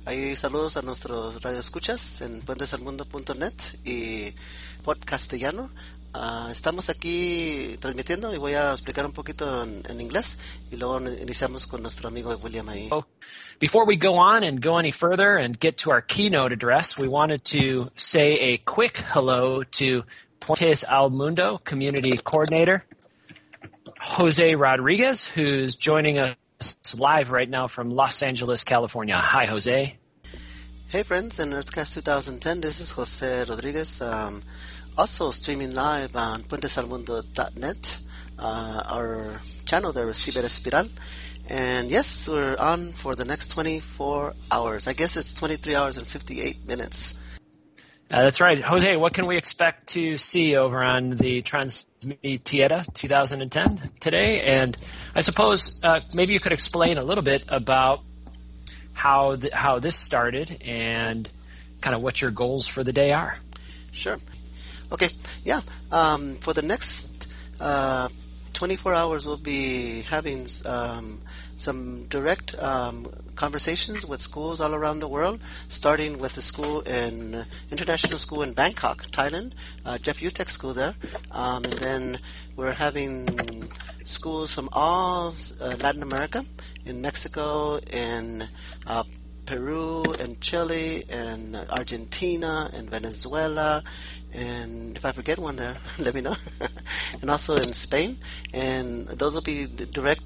Ahí saludos a nuestros radioescuchas en puentesalmundo.net y Podcastellano. Estamos aquí transmitiendo y voy a explicar un poquito en inglés y luego iniciamos con nuestro amigo William ahí. Before we go on and go any further and get to our keynote address, we wanted to say a quick hello to Puentes al Mundo Community Coordinator, Jose Rodriguez, who's joining us live right now from Los Angeles, California. Hi, Jose. Hey, friends, in Earthcast 2010, this is Jose Rodriguez, also streaming live on puentesalmundo.net, our channel there is Ciber Espiral. And yes, we're on for the next 24 hours. I guess it's 23 hours and 58 minutes. That's right. Jose, what can we expect to see over on the Transmitiera 2010 today? And I suppose maybe you could explain a little bit about how this started and kind of what your goals for the day are. Sure. Okay. Yeah. For the next 24 hours, we'll be having some direct conversations with schools all around the world, starting with the international school in Bangkok, Thailand, Jeff Utek School there. And then we're having schools from all Latin America, in Mexico, in Peru, and Chile, and Argentina, and Venezuela, and if I forget one there, let me know. And also in Spain, and those will be the direct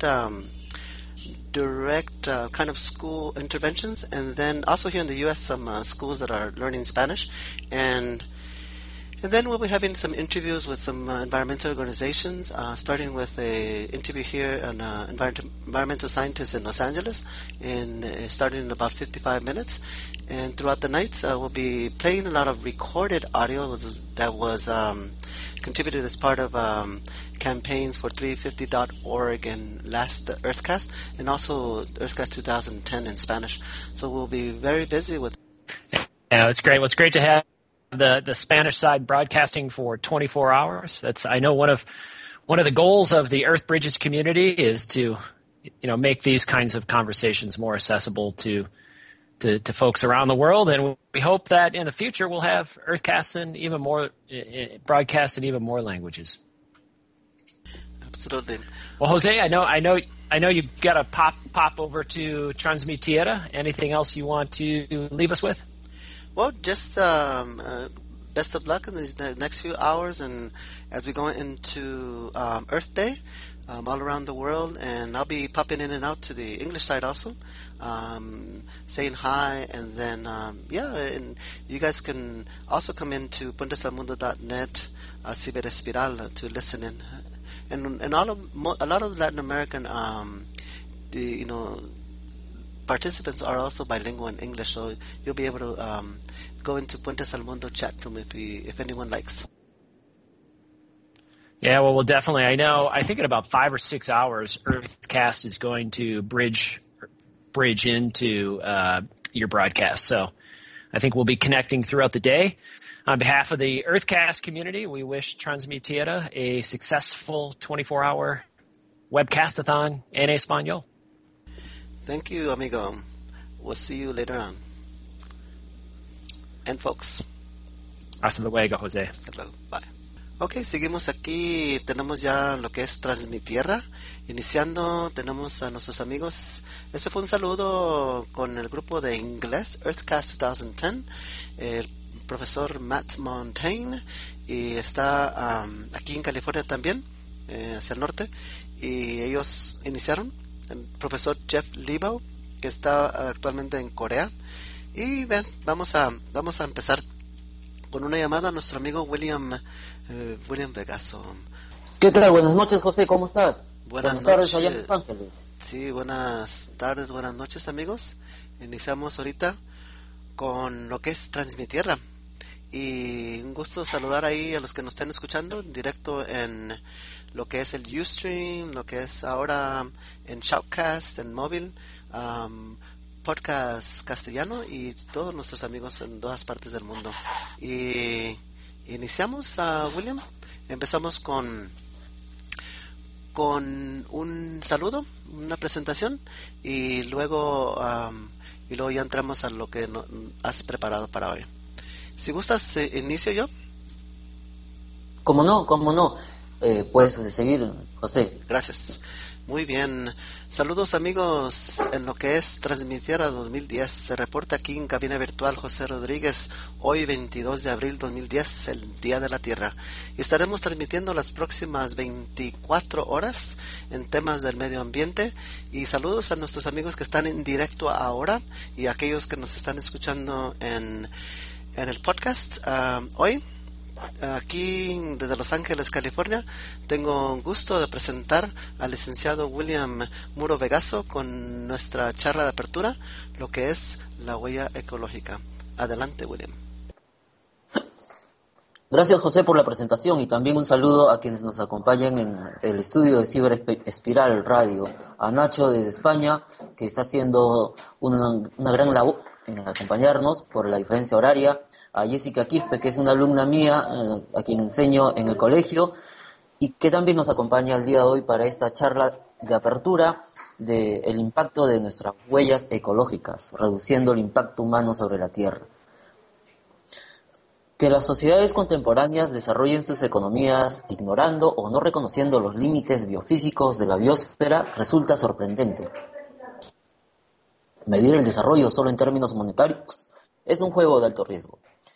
kind of school interventions. And then also here in the U.S., some schools that are learning Spanish, and then we'll be having some interviews with some environmental organizations, starting with a interview here on environmental scientists in Los Angeles, starting in about 55 minutes. And throughout the night, we'll be playing a lot of recorded audio that was contributed as part of campaigns for 350.org and last Earthcast, and also Earthcast 2010 in Spanish. So we'll be very busy with. Yeah, it's great. Well, it's great to have the Spanish side broadcasting for 24 hours. That's, I know, one of the goals of the Earth Bridges community is to, make these kinds of conversations more accessible to folks around the world, and we hope that in the future we'll have Earthcasts in even more broadcasts in even more languages. Absolutely. Well, Jose, I know you've got to pop over to Transmitiera. Anything else you want to leave us with? Well, just best of luck in these next few hours, and as we go into Earth Day all around the world, and I'll be popping in and out to the English side also, saying hi, and then and you guys can also come into puentesalmundo.net, Ciber Espiral, to listen in, and a lot of Latin American participants are also bilingual in English, so you'll be able to go into Puentes al Mundo chat room if anyone likes. Yeah, well, we'll definitely. I think in about 5 or 6 hours, Earthcast is going to bridge into your broadcast. So I think we'll be connecting throughout the day. On behalf of the Earthcast community, we wish Transmitiera a successful 24-hour webcastathon en español. Thank you, amigo. We'll see you later on. And folks. Hasta luego, Jose. Hasta luego. Bye. Ok, seguimos aquí. Tenemos ya lo que es Transmitierra. Iniciando, tenemos a nuestros amigos. Ese fue un saludo con el grupo de inglés Earthcast 2010. El profesor Matt Montaigne. Y está aquí en California también, hacia el norte. Y ellos iniciaron. El profesor Jeff Lebow, que está actualmente en Corea. Y ven, vamos a empezar con una llamada a nuestro amigo William Vegaso. ¿Qué tal? Buenas noches, José, ¿cómo estás? Buenas tardes noches. allá en Los Ángeles. Sí, buenas tardes, buenas noches, amigos. Iniciamos ahorita con lo que es Transmitierra. Y un gusto saludar ahí a los que nos están escuchando en directo en lo que es el Ustream, lo que es ahora en Shoutcast, en móvil, Podcast Castellano y todos nuestros amigos en todas partes del mundo. Y iniciamos, William. Empezamos con un saludo, una presentación, y luego y luego ya entramos a lo que has preparado para hoy. Si gustas, inicio yo. ¿Cómo no? ¿Cómo no? Puedes seguir, José. Gracias. Muy bien. Saludos amigos en lo que es Transmitiera 2010. Se reporta aquí en cabina virtual José Rodríguez, hoy 22 de abril 2010, el Día de la Tierra. Y estaremos transmitiendo las próximas 24 horas en temas del medio ambiente. Y saludos a nuestros amigos que están en directo ahora y a aquellos que nos están escuchando en el podcast. Hoy, aquí desde Los Ángeles, California, tengo un gusto de presentar al licenciado William Muro Vegaso con nuestra charla de apertura, lo que es la huella ecológica. Adelante, William. Gracias, José, por la presentación y también un saludo a quienes nos acompañan en el estudio de Ciber Espiral Radio. A Nacho desde España, que está haciendo una gran labor en acompañarnos por la diferencia horaria. A Jessica Quispe, que es una alumna mía, a quien enseño en el colegio, y que también nos acompaña el día de hoy para esta charla de apertura del impacto de nuestras huellas ecológicas, reduciendo el impacto humano sobre la Tierra. Que las sociedades contemporáneas desarrollen sus economías ignorando o no reconociendo los límites biofísicos de la biosfera resulta sorprendente. Medir el desarrollo solo en términos monetarios es un juego de alto riesgo.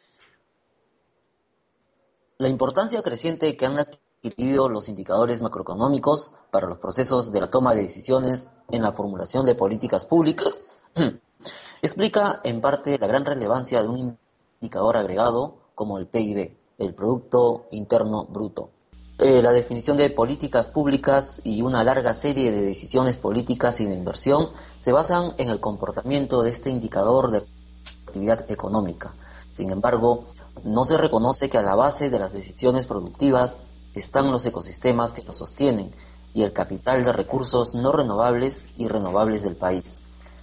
La importancia creciente que han adquirido los indicadores macroeconómicos para los procesos de la toma de decisiones en la formulación de políticas públicas explica en parte la gran relevancia de un indicador agregado como el PIB, el Producto Interno Bruto. La definición de políticas públicas y una larga serie de decisiones políticas y de inversión se basan en el comportamiento de este indicador de actividad económica. Sin embargo, no se reconoce que a la base de las decisiones productivas están los ecosistemas que los sostienen y el capital de recursos no renovables y renovables del país.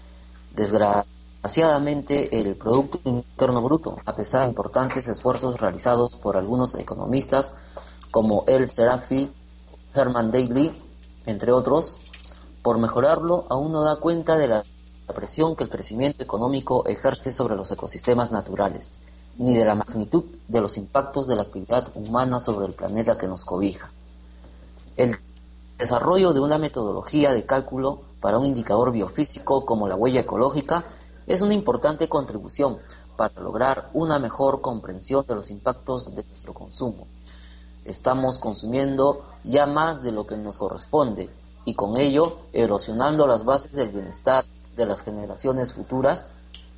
Desgraciadamente, el Producto Interno Bruto, a pesar de importantes esfuerzos realizados por algunos economistas como El Serafi, Herman Daly, entre otros, por mejorarlo aún no da cuenta de la presión que el crecimiento económico ejerce sobre los ecosistemas naturales, ni de la magnitud de los impactos de la actividad humana sobre el planeta que nos cobija. El desarrollo de una metodología de cálculo para un indicador biofísico como la huella ecológica es una importante contribución para lograr una mejor comprensión de los impactos de nuestro consumo. Estamos consumiendo ya más de lo que nos corresponde y con ello erosionando las bases del bienestar de las generaciones futuras.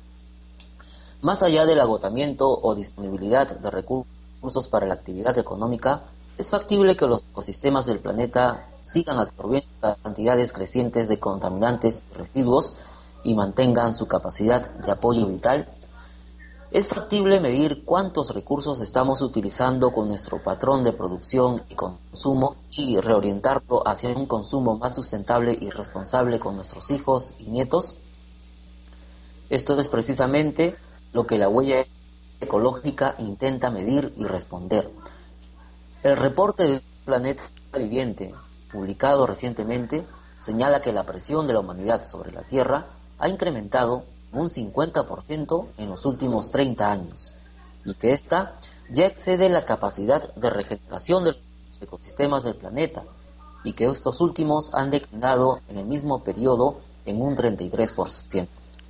Más allá del agotamiento o disponibilidad de recursos para la actividad económica, es factible que los ecosistemas del planeta sigan absorbiendo cantidades crecientes de contaminantes y residuos y mantengan su capacidad de apoyo vital. Es factible medir cuántos recursos estamos utilizando con nuestro patrón de producción y consumo y reorientarlo hacia un consumo más sustentable y responsable con nuestros hijos y nietos. Esto es precisamente lo que la huella ecológica intenta medir y responder. El reporte del planeta viviente, publicado recientemente, señala que la presión de la humanidad sobre la Tierra ha incrementado un 50% en los últimos 30 años, y que ésta ya excede la capacidad de regeneración de los ecosistemas del planeta, y que estos últimos han declinado en el mismo periodo en un 33%.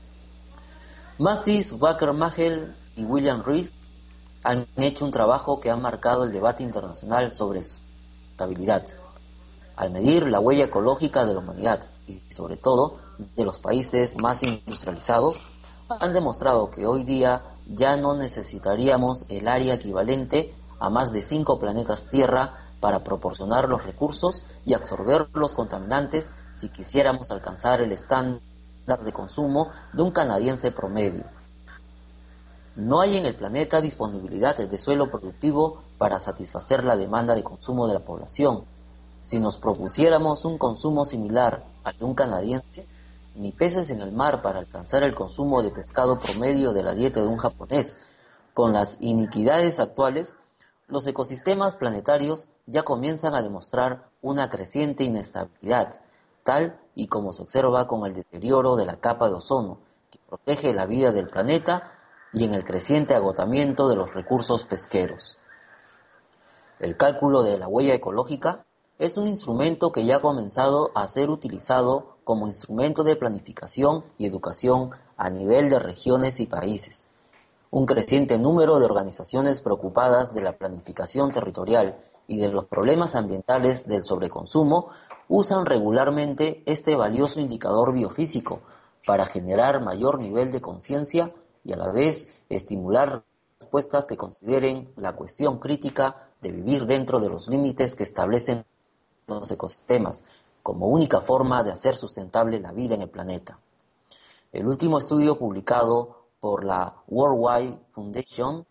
Matthijs Bakker-Magel y William Rees han hecho un trabajo que ha marcado el debate internacional sobre sustentabilidad. Al medir la huella ecológica de la humanidad y sobre todo de los países más industrializados, han demostrado que hoy día ya no necesitaríamos el área equivalente a más de 5 planetas Tierra para proporcionar los recursos y absorber los contaminantes si quisiéramos alcanzar el estándar de consumo de un canadiense promedio. No hay en el planeta disponibilidad de suelo productivo para satisfacer la demanda de consumo de la población. Si nos propusiéramos un consumo similar al de un canadiense, ni peces en el mar para alcanzar el consumo de pescado promedio de la dieta de un japonés. Con las iniquidades actuales, los ecosistemas planetarios ya comienzan a demostrar una creciente inestabilidad, tal y como se observa con el deterioro de la capa de ozono, que protege la vida del planeta y en el creciente agotamiento de los recursos pesqueros. El cálculo de la huella ecológica es un instrumento que ya ha comenzado a ser utilizado como instrumento de planificación y educación a nivel de regiones y países. Un creciente número de organizaciones preocupadas de la planificación territorial y de los problemas ambientales del sobreconsumo usan regularmente este valioso indicador biofísico para generar mayor nivel de conciencia y a la vez estimular respuestas que consideren la cuestión crítica de vivir dentro de los límites que establecen los ecosistemas como única forma de hacer sustentable la vida en el planeta. El último estudio publicado por la World Wide Foundation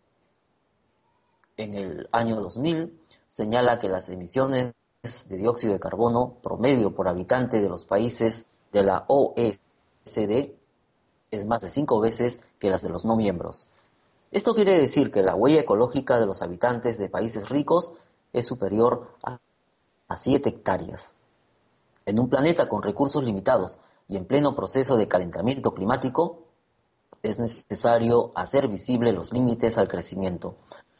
en el año 2000 señala que las emisiones de dióxido de carbono promedio por habitante de los países de la OECD es más de 5 veces que las de los no miembros. Esto quiere decir que la huella ecológica de los habitantes de países ricos es superior a 7 hectáreas. En un planeta con recursos limitados y en pleno proceso de calentamiento climático, es necesario hacer visible los límites al crecimiento.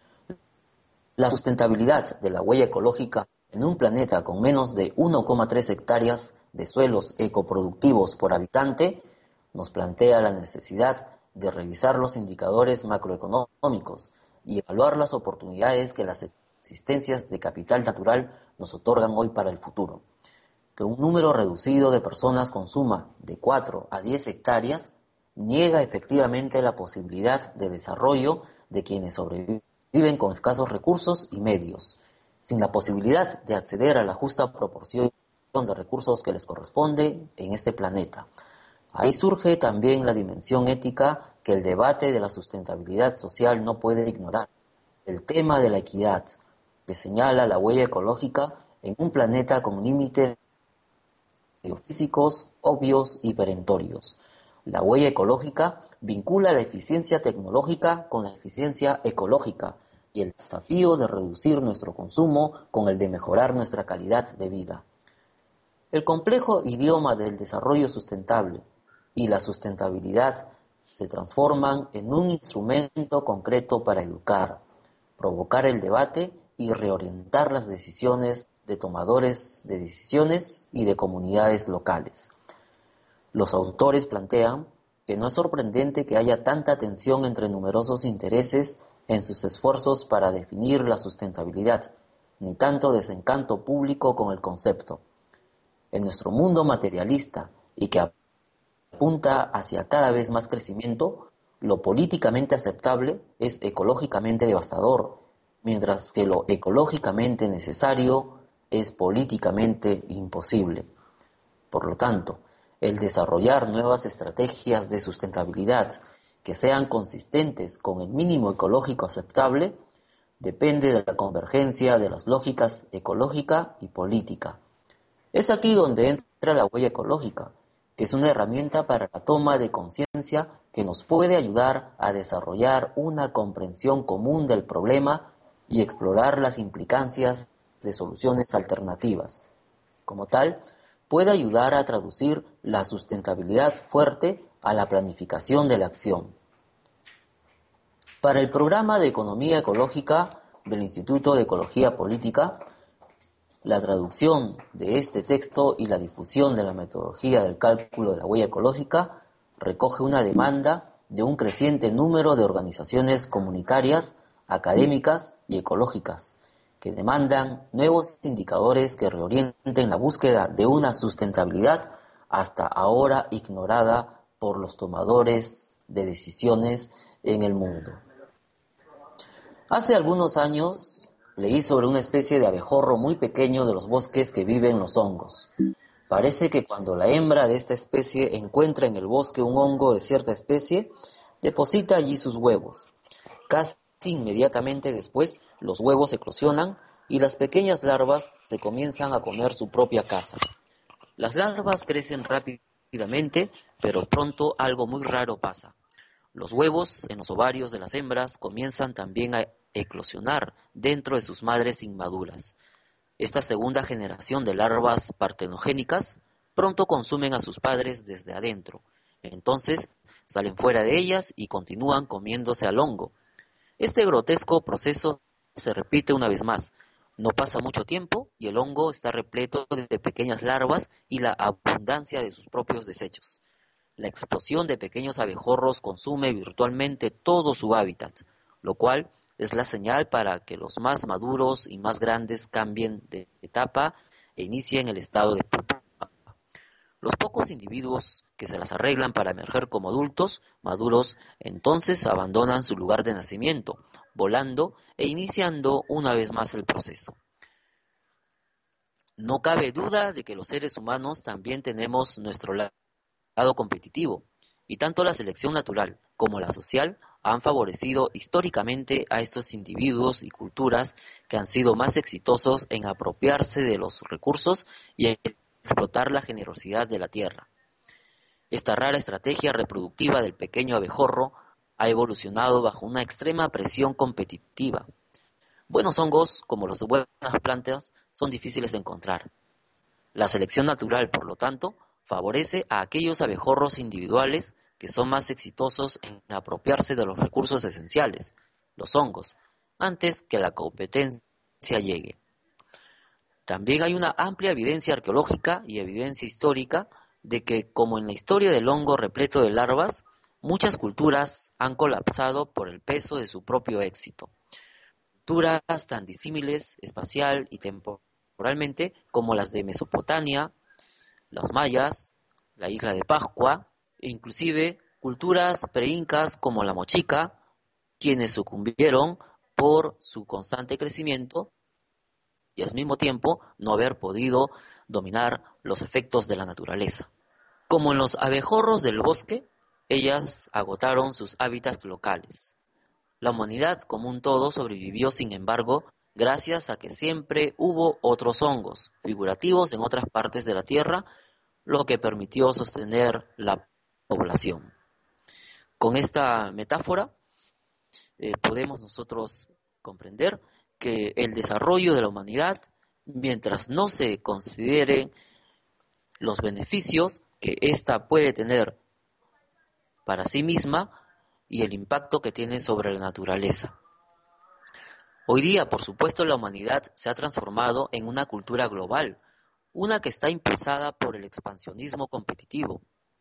La sustentabilidad de la huella ecológica en un planeta con menos de 1,3 hectáreas de suelos ecoproductivos por habitante nos plantea la necesidad de revisar los indicadores macroeconómicos y evaluar las oportunidades que las existencias de capital natural nos otorgan hoy para el futuro. Que un número reducido de personas consuma de 4 a 10 hectáreas niega efectivamente la posibilidad de desarrollo de quienes sobreviven con escasos recursos y medios, sin la posibilidad de acceder a la justa proporción de recursos que les corresponde en este planeta. Ahí surge también la dimensión ética que el debate de la sustentabilidad social no puede ignorar. El tema de la equidad, que señala la huella ecológica en un planeta con límites biofísicos obvios y perentorios. La huella ecológica vincula la eficiencia tecnológica con la eficiencia ecológica y el desafío de reducir nuestro consumo con el de mejorar nuestra calidad de vida. El complejo idioma del desarrollo sustentable y la sustentabilidad se transforman en un instrumento concreto para educar, provocar el debate y reorientar las decisiones de tomadores de decisiones y de comunidades locales. Los autores plantean que no es sorprendente que haya tanta tensión entre numerosos intereses en sus esfuerzos para definir la sustentabilidad, ni tanto desencanto público con el concepto. En nuestro mundo materialista y que apunta hacia cada vez más crecimiento, lo políticamente aceptable es ecológicamente devastador, mientras que lo ecológicamente necesario es políticamente imposible. Por lo tanto, el desarrollar nuevas estrategias de sustentabilidad que sean consistentes con el mínimo ecológico aceptable depende de la convergencia de las lógicas ecológica y política. Es aquí donde entra la huella ecológica, que es una herramienta para la toma de conciencia que nos puede ayudar a desarrollar una comprensión común del problema y explorar las implicancias de soluciones alternativas. Como tal, puede ayudar a traducir la sustentabilidad fuerte a la planificación de la acción. Para el programa de Economía Ecológica del Instituto de Ecología Política, la traducción de este texto y la difusión de la metodología del cálculo de la huella ecológica recoge una demanda de un creciente número de organizaciones comunitarias, académicas y ecológicas, que demandan nuevos indicadores que reorienten la búsqueda de una sustentabilidad hasta ahora ignorada por los tomadores de decisiones en el mundo. Hace algunos años leí sobre una especie de abejorro muy pequeño de los bosques que vive en los hongos. Parece que cuando la hembra de esta especie encuentra en el bosque un hongo de cierta especie, deposita allí sus huevos. Casi inmediatamente después, los huevos eclosionan y las pequeñas larvas se comienzan a comer su propia casa. Las larvas crecen rápidamente, pero pronto algo muy raro pasa. Los huevos en los ovarios de las hembras comienzan también a eclosionar dentro de sus madres inmaduras. Esta segunda generación de larvas partenogénicas pronto consumen a sus padres desde adentro. Entonces salen fuera de ellas y continúan comiéndose al hongo. Este grotesco proceso se repite una vez más. No pasa mucho tiempo y el hongo está repleto de pequeñas larvas y la abundancia de sus propios desechos. La explosión de pequeños abejorros consume virtualmente todo su hábitat, lo cual es la señal para que los más maduros y más grandes cambien de etapa e inicien el estado de pupa. Los pocos individuos que se las arreglan para emerger como adultos maduros entonces abandonan su lugar de nacimiento, volando e iniciando una vez más el proceso. No cabe duda de que los seres humanos también tenemos nuestro lado competitivo, y tanto la selección natural como la social han favorecido históricamente a estos individuos y culturas que han sido más exitosos en apropiarse de los recursos y en explotar la generosidad de la tierra. Esta rara estrategia reproductiva del pequeño abejorro ha evolucionado bajo una extrema presión competitiva. Buenos hongos, como las buenas plantas, son difíciles de encontrar. La selección natural, por lo tanto, favorece a aquellos abejorros individuales que son más exitosos en apropiarse de los recursos esenciales, los hongos, antes que la competencia llegue. También hay una amplia evidencia arqueológica y evidencia histórica de que, como en la historia del hongo repleto de larvas, muchas culturas han colapsado por el peso de su propio éxito. Culturas tan disímiles espacial y temporalmente como las de Mesopotamia, los mayas, la isla de Pascua, e inclusive culturas preincas como la mochica, quienes sucumbieron por su constante crecimiento y al mismo tiempo no haber podido dominar los efectos de la naturaleza. Como en los abejorros del bosque, ellas agotaron sus hábitats locales. La humanidad como un todo sobrevivió, sin embargo, gracias a que siempre hubo otros hongos, figurativos en otras partes de la Tierra, lo que permitió sostener la población. Con esta metáfora podemos nosotros comprender que el desarrollo de la humanidad, mientras no se consideren los beneficios que ésta puede tener para sí misma y el impacto que tiene sobre la naturaleza. Hoy día, por supuesto, la humanidad se ha transformado en una cultura global, una que está impulsada por el expansionismo competitivo,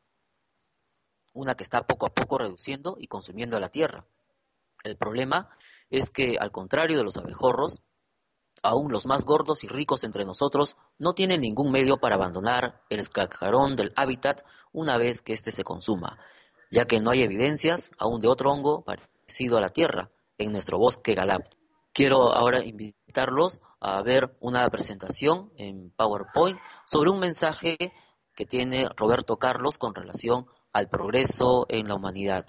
una que está poco a poco reduciendo y consumiendo la tierra. El problema es que, al contrario de los abejorros, aún los más gordos y ricos entre nosotros no tienen ningún medio para abandonar el escacarón del hábitat una vez que éste se consuma, ya que no hay evidencias aún de otro hongo parecido a la tierra en nuestro bosque galáctico. Quiero ahora invitarlos a ver una presentación en PowerPoint sobre un mensaje que tiene Roberto Carlos con relación al progreso en la humanidad.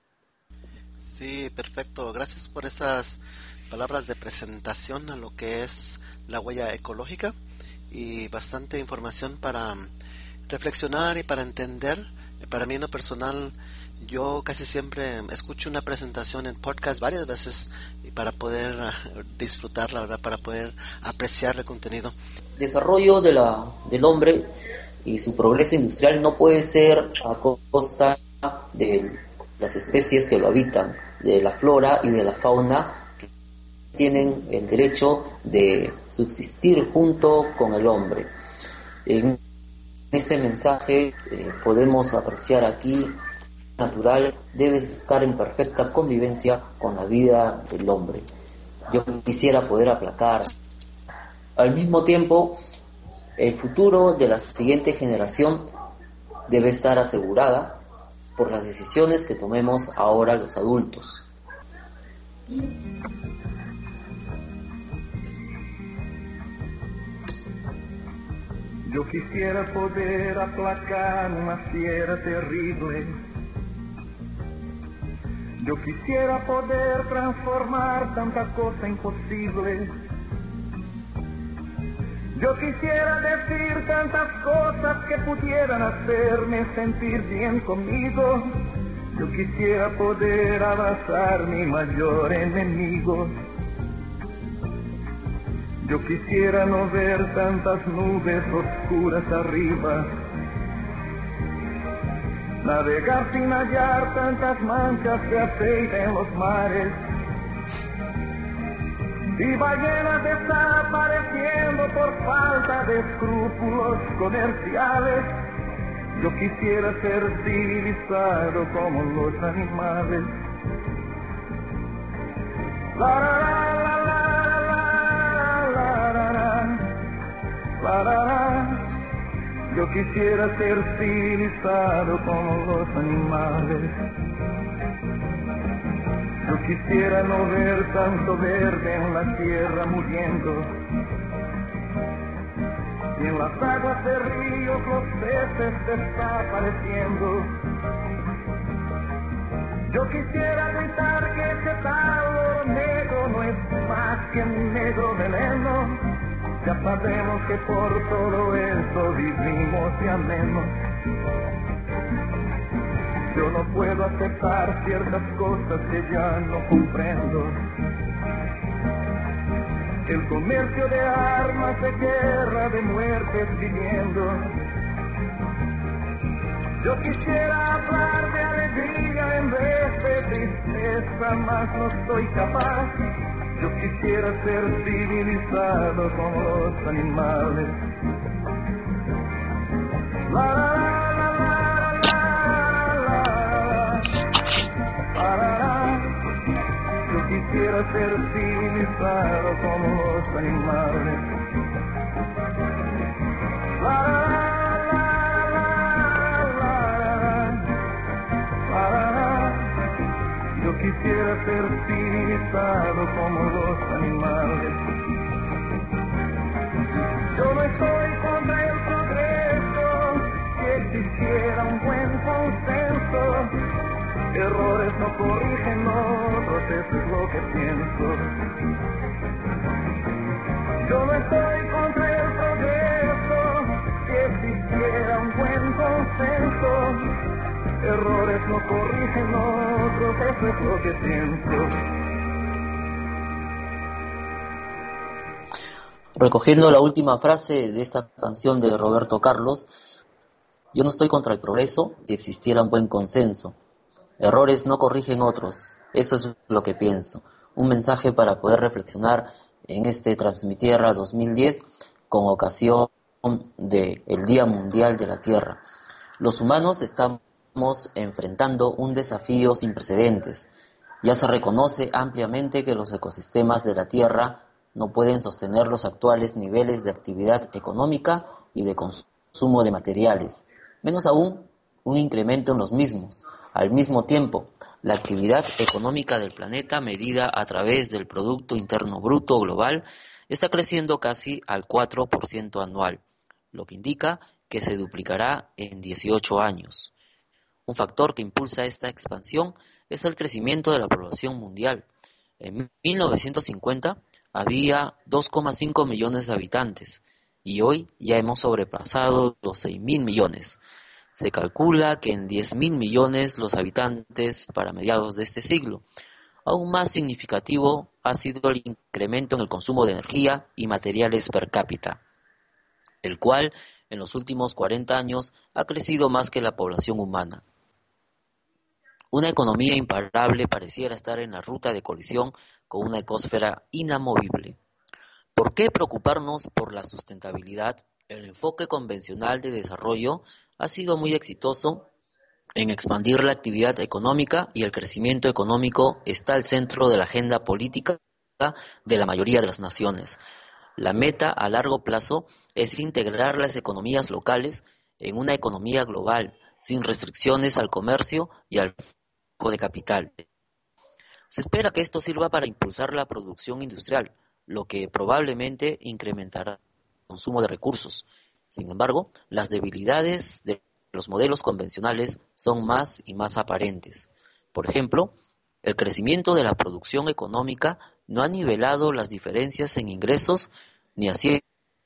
Sí, perfecto. Gracias por esas palabras de presentación a lo que es la huella ecológica y bastante información para reflexionar y para entender. Para mí en lo personal, yo casi siempre escucho una presentación en podcast varias veces para poder disfrutarla, ¿verdad? Para poder apreciar el contenido. El desarrollo del hombre y su progreso industrial no puede ser a costa de las especies que lo habitan, de la flora y de la fauna que tienen el derecho de subsistir junto con el hombre. En este mensaje podemos apreciar aquí natural debe estar en perfecta convivencia con la vida del hombre. Yo quisiera poder aplacar. Al mismo tiempo, el futuro de la siguiente generación debe estar asegurada por las decisiones que tomemos ahora los adultos. Yo quisiera poder aplacar una fiera terrible. Yo quisiera poder transformar tanta cosa imposible. Yo quisiera decir tantas cosas que pudieran hacerme sentir bien conmigo. Yo quisiera poder abrazar mi mayor enemigo. Yo quisiera no ver tantas nubes oscuras arriba. navegar sin hallar tantas manchas de aceite en los mares, y ballenas desapareciendo por falta de escrúpulos comerciales. Yo quisiera ser civilizado como los animales. La la la la la la la la la. Yo quisiera ser civilizado como los animales. Yo quisiera no ver tanto verde en la tierra muriendo, y en las aguas de ríos los peces desapareciendo. Yo quisiera gritar que ese calor negro no es más que un negro veneno. Ya sabemos que por todo eso vivimos y amemos. Yo no puedo aceptar ciertas cosas que ya no comprendo. El comercio de armas, de guerra, de muertes viviendo. Yo quisiera hablar de alegría en vez de tristeza, mas no soy capaz. Yo quisiera ser civilizado como los animales. La la la la la la la la. Yo quisiera ser civilizado como los animales. La la la la la. Yo quisiera ser civilizado como los animales. Yo no estoy contra el progreso, que existiera un buen consenso. Errores no corrigen otros, eso es lo que pienso. Yo no estoy contra el progreso, que existiera un buen consenso. Errores no corrigen otros, eso es lo que pienso. Recogiendo la última frase de esta canción de Roberto Carlos, yo no estoy contra el progreso si existiera un buen consenso. Errores no corrigen otros, eso es lo que pienso. Un mensaje para poder reflexionar en este Transmitierra 2010 con ocasión del Día Mundial de la Tierra. Los humanos estamos enfrentando un desafío sin precedentes. Ya se reconoce ampliamente que los ecosistemas de la Tierra no pueden sostener los actuales niveles de actividad económica y de consumo de materiales, menos aún un incremento en los mismos. Al mismo tiempo, la actividad económica del planeta, medida a través del Producto Interno Bruto global, está creciendo casi al 4% anual, lo que indica que se duplicará en 18 años. Un factor que impulsa esta expansión es el crecimiento de la población mundial. En 1950 había 2,5 millones de habitantes y hoy ya hemos sobrepasado los 6.000 millones. Se calcula que en 10.000 millones los habitantes para mediados de este siglo. Aún más significativo ha sido el incremento en el consumo de energía y materiales per cápita, el cual en los últimos 40 años ha crecido más que la población humana. Una economía imparable pareciera estar en la ruta de colisión con una ecosfera inamovible. ¿Por qué preocuparnos por la sustentabilidad? El enfoque convencional de desarrollo ha sido muy exitoso en expandir la actividad económica y el crecimiento económico está al centro de la agenda política de la mayoría de las naciones. La meta a largo plazo es integrar las economías locales en una economía global, sin restricciones al comercio y al flujo de capital. Se espera que esto sirva para impulsar la producción industrial, lo que probablemente incrementará el consumo de recursos. Sin embargo, las debilidades de los modelos convencionales son más y más aparentes. Por ejemplo, el crecimiento de la producción económica no ha nivelado las diferencias en ingresos, ni así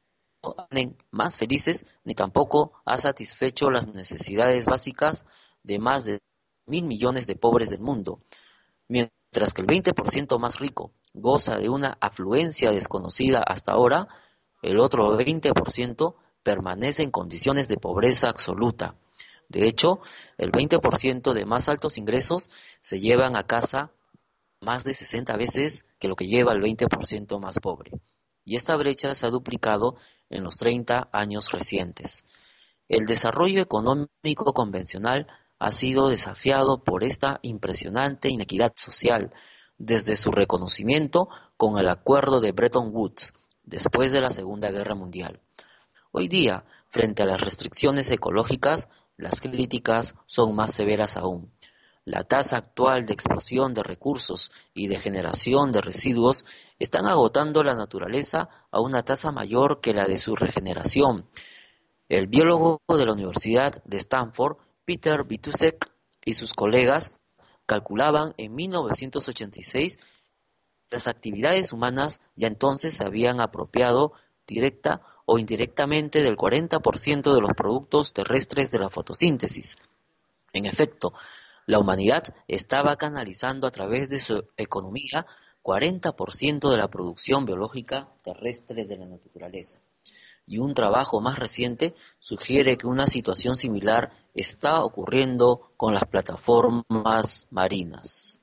más felices, ni tampoco ha satisfecho las necesidades básicas de más de 1.000 millones de pobres del mundo, mientras que el 20% más rico goza de una afluencia desconocida hasta ahora, el otro 20% permanece en condiciones de pobreza absoluta. De hecho, el 20% de más altos ingresos se llevan a casa más de 60 veces que lo que lleva el 20% más pobre. Y esta brecha se ha duplicado en los 30 años recientes. El desarrollo económico convencional ha sido desafiado por esta impresionante inequidad social desde su reconocimiento con el Acuerdo de Bretton Woods después de la Segunda Guerra Mundial. Hoy día, frente a las restricciones ecológicas, las críticas son más severas aún. La tasa actual de explosión de recursos y de generación de residuos están agotando la naturaleza a una tasa mayor que la de su regeneración. El biólogo de la Universidad de Stanford, Peter Vitousek, y sus colegas calculaban en 1986 que las actividades humanas ya entonces se habían apropiado directa o indirectamente del 40% de los productos terrestres de la fotosíntesis. En efecto, la humanidad estaba canalizando a través de su economía 40% de la producción biológica terrestre de la naturaleza. Y un trabajo más reciente sugiere que una situación similar está ocurriendo con las plataformas marinas.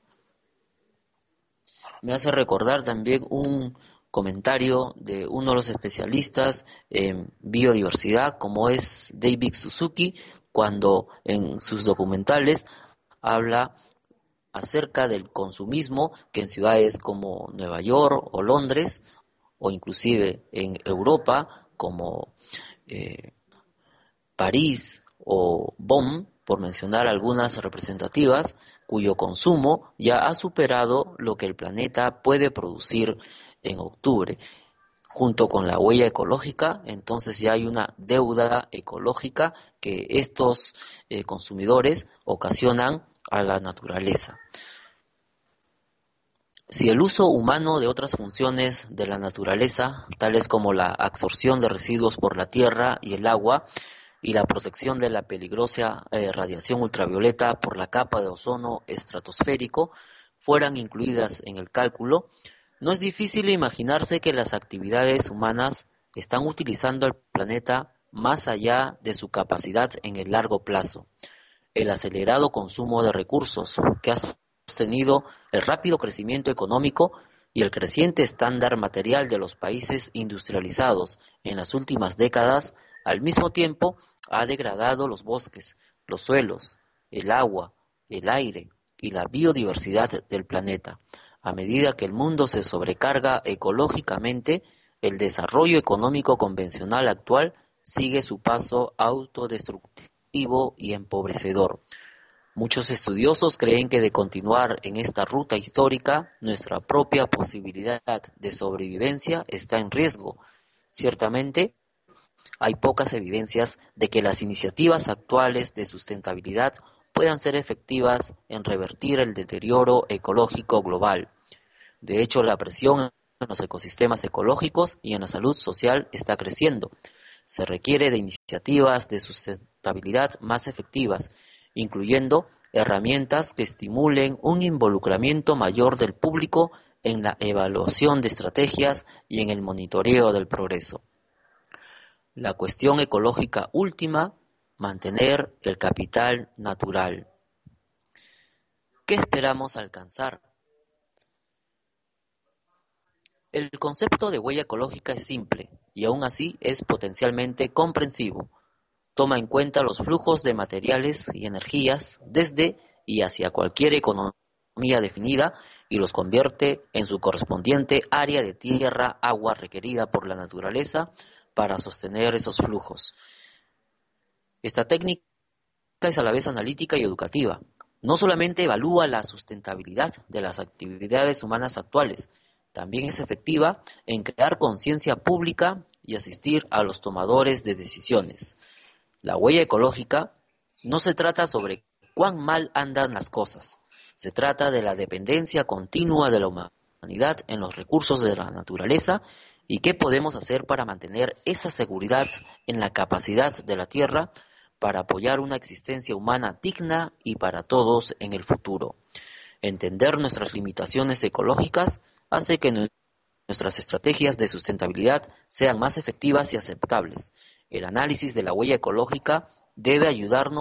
Me hace recordar también un comentario de uno de los especialistas en biodiversidad, como es David Suzuki, cuando en sus documentales habla acerca del consumismo que en ciudades como Nueva York o Londres, o inclusive en Europa, como París o Bonn, por mencionar algunas representativas, cuyo consumo ya ha superado lo que el planeta puede producir en octubre. Junto con la huella ecológica, entonces ya hay una deuda ecológica que estos consumidores ocasionan a la naturaleza. Si el uso humano de otras funciones de la naturaleza, tales como la absorción de residuos por la tierra y el agua, y la protección de la peligrosa radiación ultravioleta por la capa de ozono estratosférico, fueran incluidas en el cálculo, no es difícil imaginarse que las actividades humanas están utilizando el planeta más allá de su capacidad en el largo plazo. El acelerado consumo de recursos que ha sostenido el rápido crecimiento económico y el creciente estándar material de los países industrializados en las últimas décadas, al mismo tiempo ha degradado los bosques, los suelos, el agua, el aire y la biodiversidad del planeta. A medida que el mundo se sobrecarga ecológicamente, el desarrollo económico convencional actual sigue su paso autodestructivo y empobrecedor. Muchos estudiosos creen que de continuar en esta ruta histórica, nuestra propia posibilidad de sobrevivencia está en riesgo. Ciertamente, hay pocas evidencias de que las iniciativas actuales de sustentabilidad puedan ser efectivas en revertir el deterioro ecológico global. De hecho, la presión en los ecosistemas ecológicos y en la salud social está creciendo. Se requiere de iniciativas de sustentabilidad más efectivas, incluyendo herramientas que estimulen un involucramiento mayor del público en la evaluación de estrategias y en el monitoreo del progreso. La cuestión ecológica última, mantener el capital natural. ¿Qué esperamos alcanzar? El concepto de huella ecológica es simple y aún así es potencialmente comprensivo. Toma en cuenta los flujos de materiales y energías desde y hacia cualquier economía definida y los convierte en su correspondiente área de tierra, agua requerida por la naturaleza para sostener esos flujos. Esta técnica es a la vez analítica y educativa. No solamente evalúa la sustentabilidad de las actividades humanas actuales, también es efectiva en crear conciencia pública y asistir a los tomadores de decisiones. La huella ecológica no se trata sobre cuán mal andan las cosas, se trata de la dependencia continua de la humanidad en los recursos de la naturaleza y qué podemos hacer para mantener esa seguridad en la capacidad de la Tierra para apoyar una existencia humana digna y para todos en el futuro. Entender nuestras limitaciones ecológicas hace que nuestras estrategias de sustentabilidad sean más efectivas y aceptables. El análisis de la huella ecológica debe ayudarnos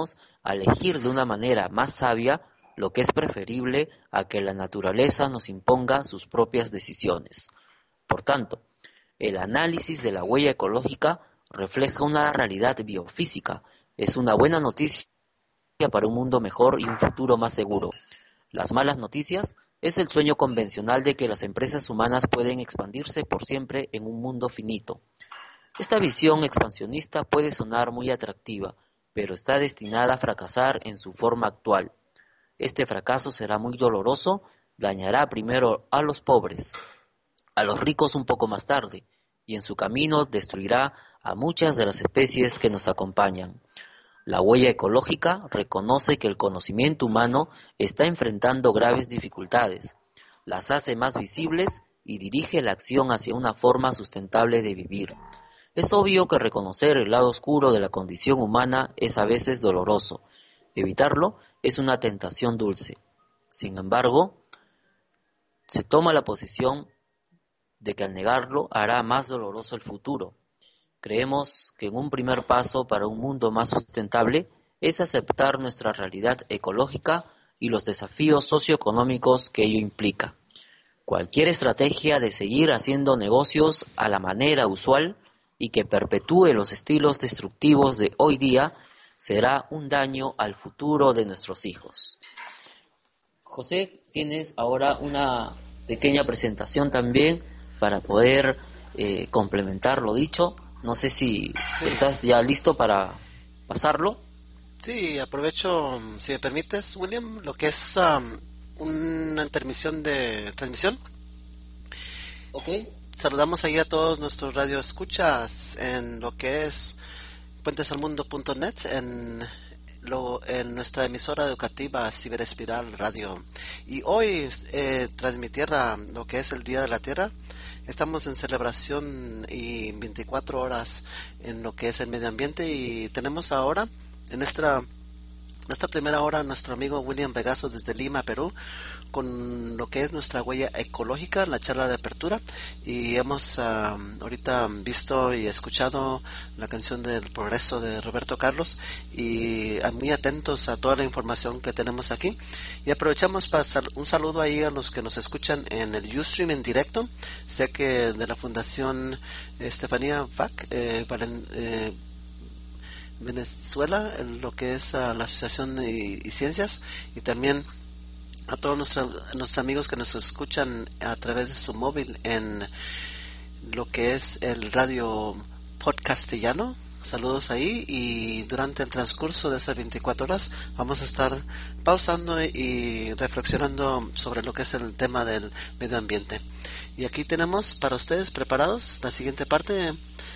a elegir de una manera más sabia lo que es preferible a que la naturaleza nos imponga sus propias decisiones. Por tanto, el análisis de la huella ecológica refleja una realidad biofísica. Es una buena noticia para un mundo mejor y un futuro más seguro. Las malas noticias es el sueño convencional de que las empresas humanas pueden expandirse por siempre en un mundo finito. Esta visión expansionista puede sonar muy atractiva, pero está destinada a fracasar en su forma actual. Este fracaso será muy doloroso, dañará primero a los pobres, a los ricos un poco más tarde, y en su camino destruirá a muchas de las especies que nos acompañan. La huella ecológica reconoce que el conocimiento humano está enfrentando graves dificultades, las hace más visibles y dirige la acción hacia una forma sustentable de vivir. Es obvio que reconocer el lado oscuro de la condición humana es a veces doloroso. Evitarlo es una tentación dulce. Sin embargo, se toma la posición de que al negarlo hará más doloroso el futuro. Creemos que un primer paso para un mundo más sustentable es aceptar nuestra realidad ecológica y los desafíos socioeconómicos que ello implica. Cualquier estrategia de seguir haciendo negocios a la manera usual y que perpetúe los estilos destructivos de hoy día será un daño al futuro de nuestros hijos. José, tienes ahora una pequeña presentación también para poder complementar lo dicho. No sé si estás ya listo para pasarlo. Sí, aprovecho, si me permites, William, lo que es una transmisión. Ok. Saludamos ahí a todos nuestros radioescuchas en lo que es puentesalmundo.net, en nuestra emisora educativa Ciberespiral Radio. Y hoy transmitir lo que es el Día de la Tierra. Estamos en celebración y 24 horas en lo que es el medio ambiente, y tenemos ahora en esta primera hora nuestro amigo William Vegaso desde Lima, Perú, con lo que es nuestra huella ecológica, la charla de apertura. Y hemos ahorita visto y escuchado la canción del progreso de Roberto Carlos, y muy atentos a toda la información que tenemos aquí. Y aprovechamos para un saludo ahí a los que nos escuchan en el Ustream en directo. Sé que de la Fundación Estefanía Vac, Venezuela, lo que es la Asociación y Ciencias, y también a todos nuestros amigos que nos escuchan a través de su móvil en lo que es el radio podcastellano. Saludos ahí, y durante el transcurso de esas 24 horas vamos a estar pausando y reflexionando sobre lo que es el tema del medio ambiente. Y aquí tenemos para ustedes preparados la siguiente parte.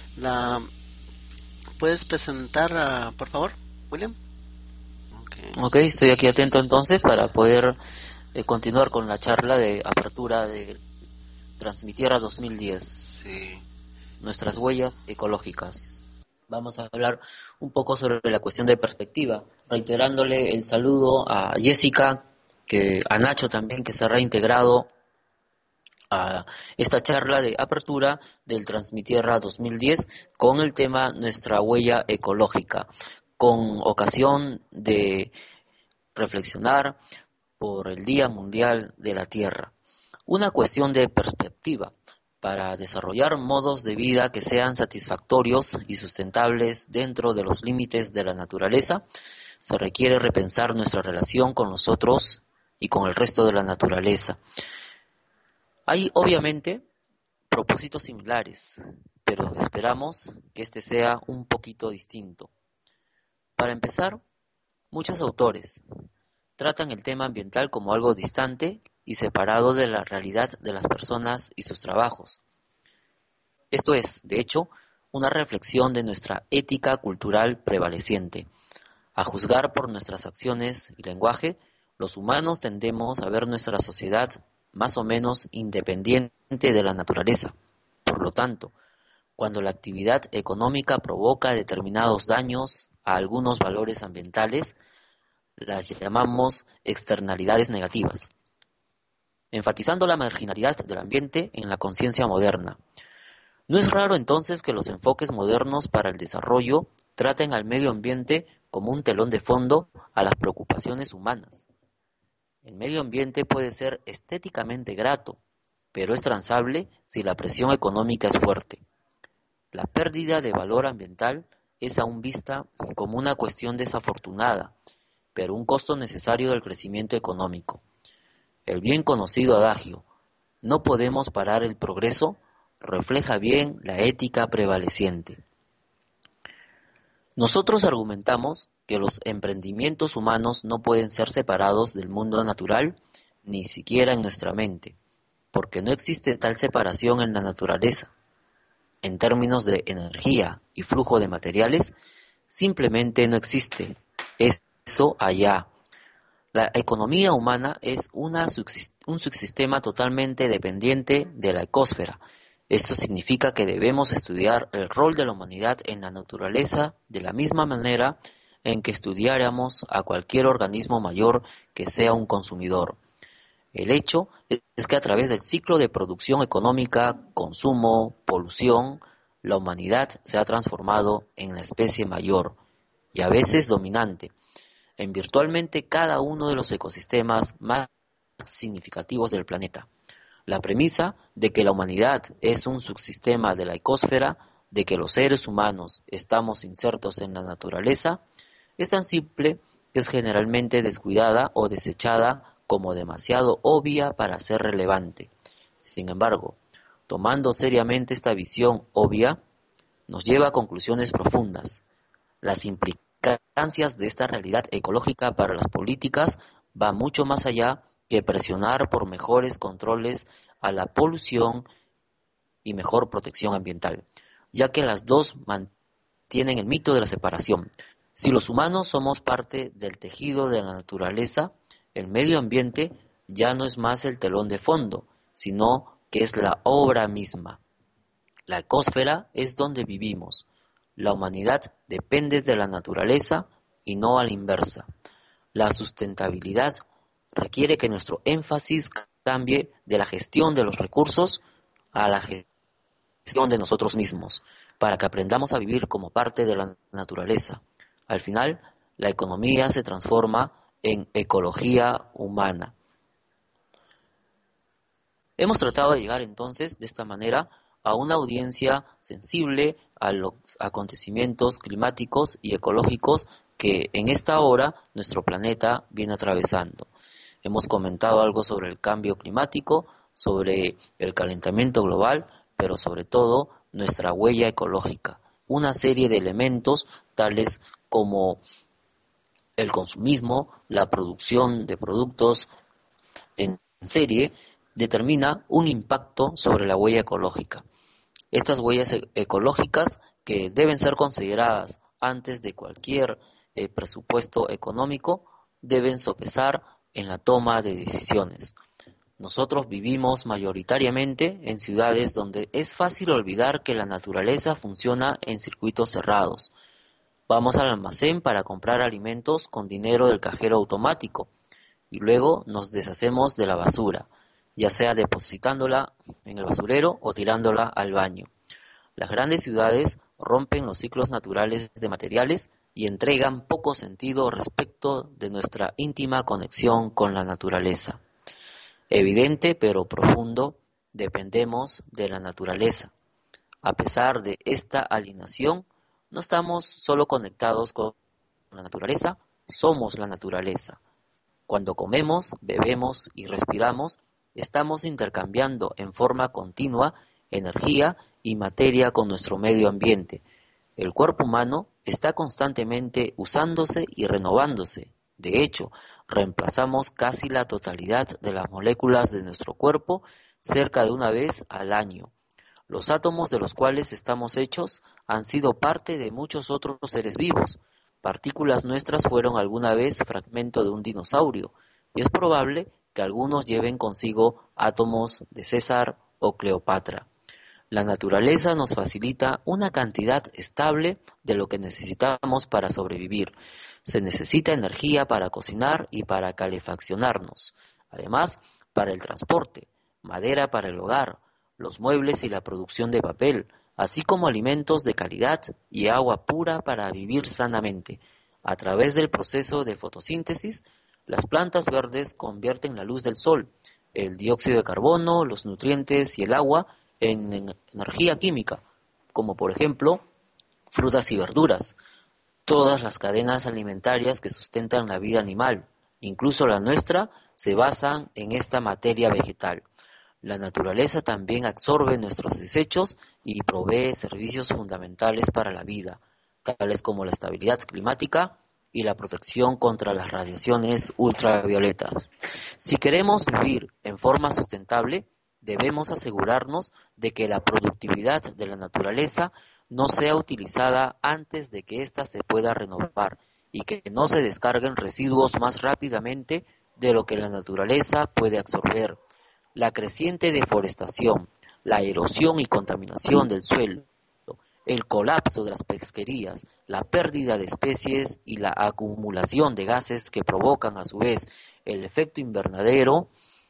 ¿Puedes presentar, por favor, William? Ok, estoy aquí atento entonces para poder continuar con la charla de apertura de Transmitierra 2010. Sí. Nuestras huellas ecológicas. Vamos a hablar un poco sobre la cuestión de perspectiva, reiterándole el saludo a Jessica, a Nacho también, que se ha reintegrado a esta charla de apertura del Transmitierra 2010 con el tema Nuestra huella ecológica, con ocasión de reflexionar por el Día Mundial de la Tierra. Una cuestión de perspectiva para desarrollar modos de vida que sean satisfactorios y sustentables dentro de los límites de la naturaleza. Se requiere repensar nuestra relación con nosotros y con el resto de la naturaleza. Hay obviamente propósitos similares, pero esperamos que este sea un poquito distinto. Para empezar, muchos autores tratan el tema ambiental como algo distante y separado de la realidad de las personas y sus trabajos. Esto es, de hecho, una reflexión de nuestra ética cultural prevaleciente. A juzgar por nuestras acciones y lenguaje, los humanos tendemos a ver nuestra sociedad más o menos independiente de la naturaleza. Por lo tanto, cuando la actividad económica provoca determinados daños a algunos valores ambientales, las llamamos externalidades negativas, enfatizando la marginalidad del ambiente en la conciencia moderna. No es raro entonces que los enfoques modernos para el desarrollo traten al medio ambiente como un telón de fondo a las preocupaciones humanas. El medio ambiente puede ser estéticamente grato, pero es transable si la presión económica es fuerte. La pérdida de valor ambiental es aún vista como una cuestión desafortunada, pero un costo necesario del crecimiento económico. El bien conocido adagio, no podemos parar el progreso, refleja bien la ética prevaleciente. Nosotros argumentamos que los emprendimientos humanos no pueden ser separados del mundo natural, ni siquiera en nuestra mente, porque no existe tal separación en la naturaleza. En términos de energía y flujo de materiales, simplemente no existe. Eso allá. La economía humana es un subsistema totalmente dependiente de la ecosfera. Esto significa que debemos estudiar el rol de la humanidad en la naturaleza de la misma manera en que estudiáramos a cualquier organismo mayor que sea un consumidor. El hecho es que a través del ciclo de producción económica, consumo, polución, la humanidad se ha transformado en la especie mayor y a veces dominante en virtualmente cada uno de los ecosistemas más significativos del planeta. La premisa de que la humanidad es un subsistema de la ecosfera, de que los seres humanos estamos insertos en la naturaleza, es tan simple que es generalmente descuidada o desechada como demasiado obvia para ser relevante. Sin embargo, tomando seriamente esta visión obvia, nos lleva a conclusiones profundas. Las implicancias de esta realidad ecológica para las políticas va mucho más allá que presionar por mejores controles a la polución y mejor protección ambiental, ya que las dos mantienen el mito de la separación. Si los humanos somos parte del tejido de la naturaleza, el medio ambiente ya no es más el telón de fondo, sino que es la obra misma. La ecosfera es donde vivimos. La humanidad depende de la naturaleza y no a la inversa. La sustentabilidad requiere que nuestro énfasis cambie de la gestión de los recursos a la gestión de nosotros mismos, para que aprendamos a vivir como parte de la naturaleza. Al final, la economía se transforma en ecología humana. Hemos tratado de llegar entonces de esta manera a una audiencia sensible a los acontecimientos climáticos y ecológicos que en esta hora nuestro planeta viene atravesando. Hemos comentado algo sobre el cambio climático, sobre el calentamiento global, pero sobre todo nuestra huella ecológica. Una serie de elementos tales como el consumismo, la producción de productos en serie, determina un impacto sobre la huella ecológica. Estas huellas ecológicas, que deben ser consideradas antes de cualquier presupuesto económico, deben sopesar en la toma de decisiones. Nosotros vivimos mayoritariamente en ciudades donde es fácil olvidar que la naturaleza funciona en circuitos cerrados. Vamos al almacén para comprar alimentos con dinero del cajero automático y luego nos deshacemos de la basura, ya sea depositándola en el basurero o tirándola al baño. Las grandes ciudades rompen los ciclos naturales de materiales y entregan poco sentido respecto de nuestra íntima conexión con la naturaleza. Evidente pero profundo, dependemos de la naturaleza. A pesar de esta alienación, no estamos solo conectados con la naturaleza, somos la naturaleza. Cuando comemos, bebemos y respiramos, estamos intercambiando en forma continua energía y materia con nuestro medio ambiente. El cuerpo humano está constantemente usándose y renovándose. De hecho, reemplazamos casi la totalidad de las moléculas de nuestro cuerpo cerca de una vez al año. Los átomos de los cuales estamos hechos han sido parte de muchos otros seres vivos. Partículas nuestras fueron alguna vez fragmento de un dinosaurio, y es probable que algunos lleven consigo átomos de César o Cleopatra. La naturaleza nos facilita una cantidad estable de lo que necesitamos para sobrevivir. Se necesita energía para cocinar y para calefaccionarnos. Además, para el transporte, madera para el hogar, los muebles y la producción de papel, así como alimentos de calidad y agua pura para vivir sanamente. A través del proceso de fotosíntesis, las plantas verdes convierten la luz del sol, el dióxido de carbono, los nutrientes y el agua en energía química, como por ejemplo frutas y verduras. Todas las cadenas alimentarias que sustentan la vida animal, incluso la nuestra, se basan en esta materia vegetal. La naturaleza también absorbe nuestros desechos y provee servicios fundamentales para la vida, tales como la estabilidad climática y la protección contra las radiaciones ultravioletas. Si queremos vivir en forma sustentable, debemos asegurarnos de que la productividad de la naturaleza no sea utilizada antes de que ésta se pueda renovar y que no se descarguen residuos más rápidamente de lo que la naturaleza puede absorber. La creciente deforestación, la erosión y contaminación del suelo, el colapso de las pesquerías, la pérdida de especies y la acumulación de gases que provocan a su vez el efecto invernadero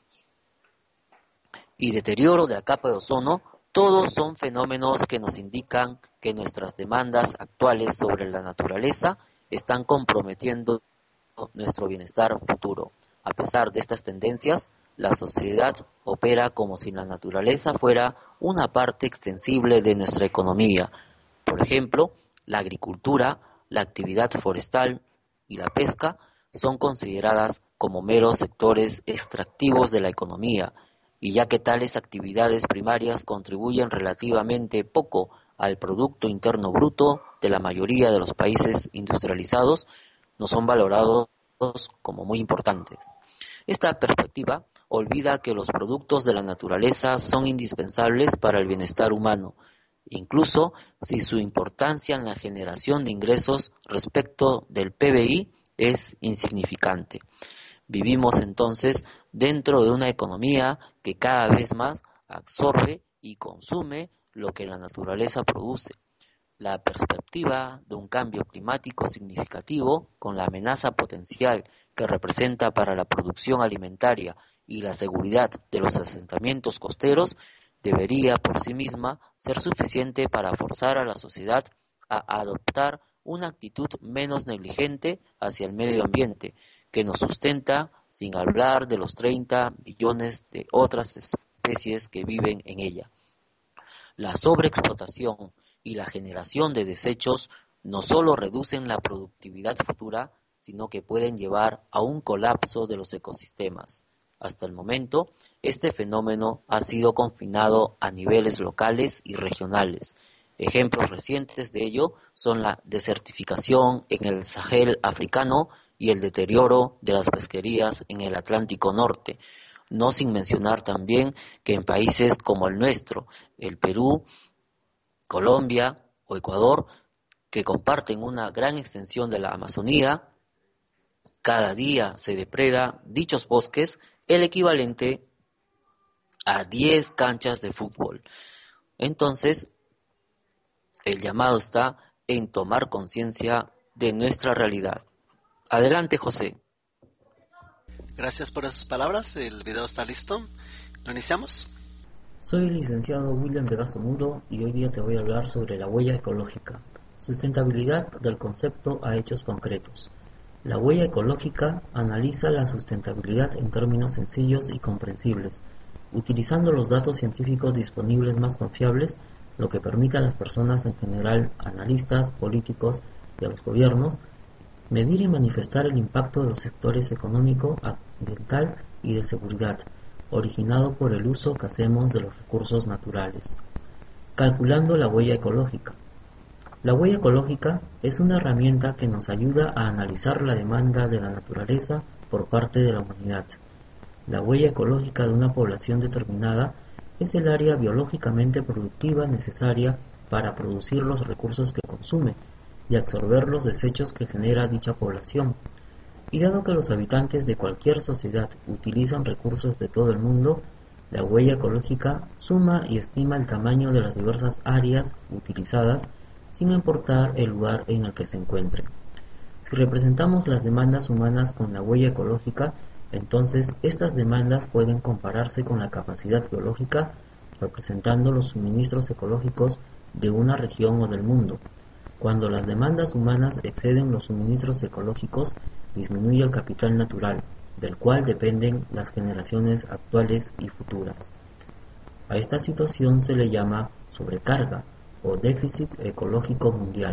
y deterioro de la capa de ozono, todos son fenómenos que nos indican que nuestras demandas actuales sobre la naturaleza están comprometiendo nuestro bienestar futuro. A pesar de estas tendencias, la sociedad opera como si la naturaleza fuera una parte extensible de nuestra economía. Por ejemplo, la agricultura, la actividad forestal y la pesca son consideradas como meros sectores extractivos de la economía, y ya que tales actividades primarias contribuyen relativamente poco al Producto Interno Bruto de la mayoría de los países industrializados, no son valorados como muy importantes. Esta perspectiva olvida que los productos de la naturaleza son indispensables para el bienestar humano, incluso si su importancia en la generación de ingresos respecto del PBI es insignificante. Vivimos entonces dentro de una economía que cada vez más absorbe y consume lo que la naturaleza produce. La perspectiva de un cambio climático significativo, con la amenaza potencial que representa para la producción alimentaria y la seguridad de los asentamientos costeros, debería por sí misma ser suficiente para forzar a la sociedad a adoptar una actitud menos negligente hacia el medio ambiente, que nos sustenta, sin hablar de los 30 billones de otras especies que viven en ella. La sobreexplotación y la generación de desechos no solo reducen la productividad futura, sino que pueden llevar a un colapso de los ecosistemas. Hasta el momento, este fenómeno ha sido confinado a niveles locales y regionales. Ejemplos recientes de ello son la desertificación en el Sahel africano y el deterioro de las pesquerías en el Atlántico Norte, no sin mencionar también que en países como el nuestro, el Perú, Colombia o Ecuador, que comparten una gran extensión de la Amazonía, cada día se depreda dichos bosques el equivalente a 10 canchas de fútbol. Entonces, el llamado está en tomar conciencia de nuestra realidad. Adelante, José. Gracias por esas palabras. El video está listo. ¿Lo iniciamos? Soy el licenciado William Vegaso Muro y hoy día te voy a hablar sobre la huella ecológica, sustentabilidad del concepto a hechos concretos. La huella ecológica analiza la sustentabilidad en términos sencillos y comprensibles, utilizando los datos científicos disponibles más confiables, lo que permite a las personas en general, analistas, políticos y a los gobiernos, medir y manifestar el impacto de los sectores económico, ambiental y de seguridad, originado por el uso que hacemos de los recursos naturales. Calculando la huella ecológica. La huella ecológica es una herramienta que nos ayuda a analizar la demanda de la naturaleza por parte de la humanidad. La huella ecológica de una población determinada es el área biológicamente productiva necesaria para producir los recursos que consume y absorber los desechos que genera dicha población. Y dado que los habitantes de cualquier sociedad utilizan recursos de todo el mundo, la huella ecológica suma y estima el tamaño de las diversas áreas utilizadas sin importar el lugar en el que se encuentren. Si representamos las demandas humanas con la huella ecológica, entonces estas demandas pueden compararse con la capacidad biológica representando los suministros ecológicos de una región o del mundo. Cuando las demandas humanas exceden los suministros ecológicos, disminuye el capital natural, del cual dependen las generaciones actuales y futuras. A esta situación se le llama sobrecarga o déficit ecológico mundial.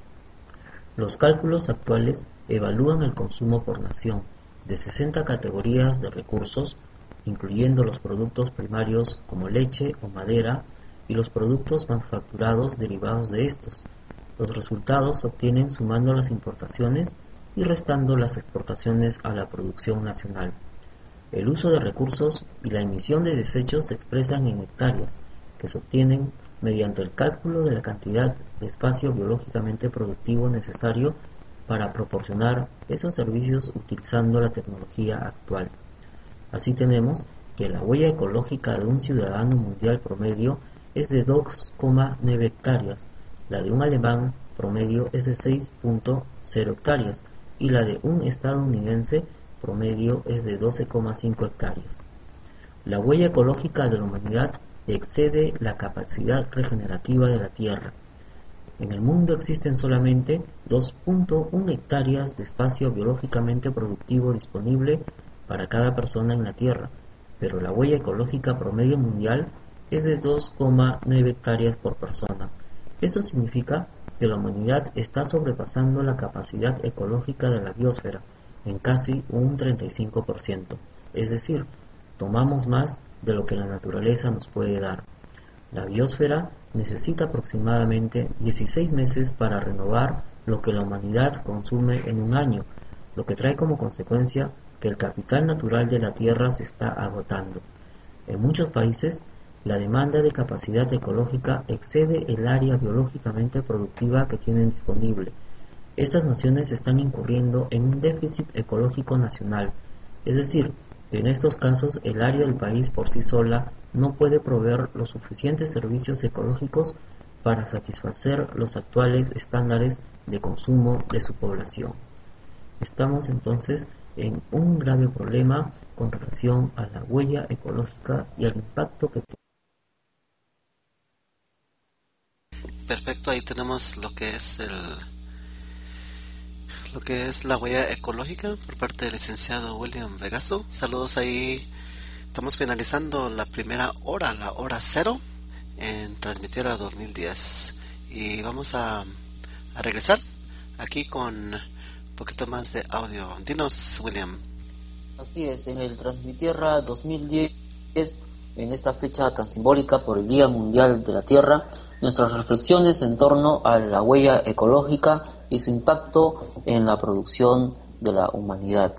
Los cálculos actuales evalúan el consumo por nación de 60 categorías de recursos, incluyendo los productos primarios como leche o madera y los productos manufacturados derivados de estos. Los resultados se obtienen sumando las importaciones y restando las exportaciones a la producción nacional. El uso de recursos y la emisión de desechos se expresan en hectáreas, que se obtienen mediante el cálculo de la cantidad de espacio biológicamente productivo necesario para proporcionar esos servicios utilizando la tecnología actual. Así tenemos que la huella ecológica de un ciudadano mundial promedio es de 2,9 hectáreas, la de un alemán promedio es de 6,0 hectáreas y la de un estadounidense promedio es de 12,5 hectáreas. La huella ecológica de la humanidad excede la capacidad regenerativa de la Tierra. En el mundo existen solamente 2,1 hectáreas de espacio biológicamente productivo disponible para cada persona en la Tierra, pero la huella ecológica promedio mundial es de 2,9 hectáreas por persona. Esto significa que la humanidad está sobrepasando la capacidad ecológica de la biosfera en casi un 35%, es decir, tomamos más de lo que la naturaleza nos puede dar. La biosfera necesita aproximadamente 16 meses para renovar lo que la humanidad consume en un año, lo que trae como consecuencia que el capital natural de la Tierra se está agotando. En muchos países, la demanda de capacidad ecológica excede el área biológicamente productiva que tienen disponible. Estas naciones están incurriendo en un déficit ecológico nacional, es decir, que en estos casos el área del país por sí sola no puede proveer los suficientes servicios ecológicos para satisfacer los actuales estándares de consumo de su población. Estamos entonces en un grave problema con relación a la huella ecológica y al impacto que tiene. Perfecto, ahí tenemos lo que es la huella ecológica por parte del licenciado William Vegaso. Saludos ahí. Estamos finalizando la primera hora, la hora cero, en Transmitir a 2010. Y vamos a regresar aquí con un poquito más de audio. Dinos, William. Así es, en el Transmitierra 2010, en esta fecha tan simbólica por el Día Mundial de la Tierra, nuestras reflexiones en torno a la huella ecológica y su impacto en la producción de la humanidad.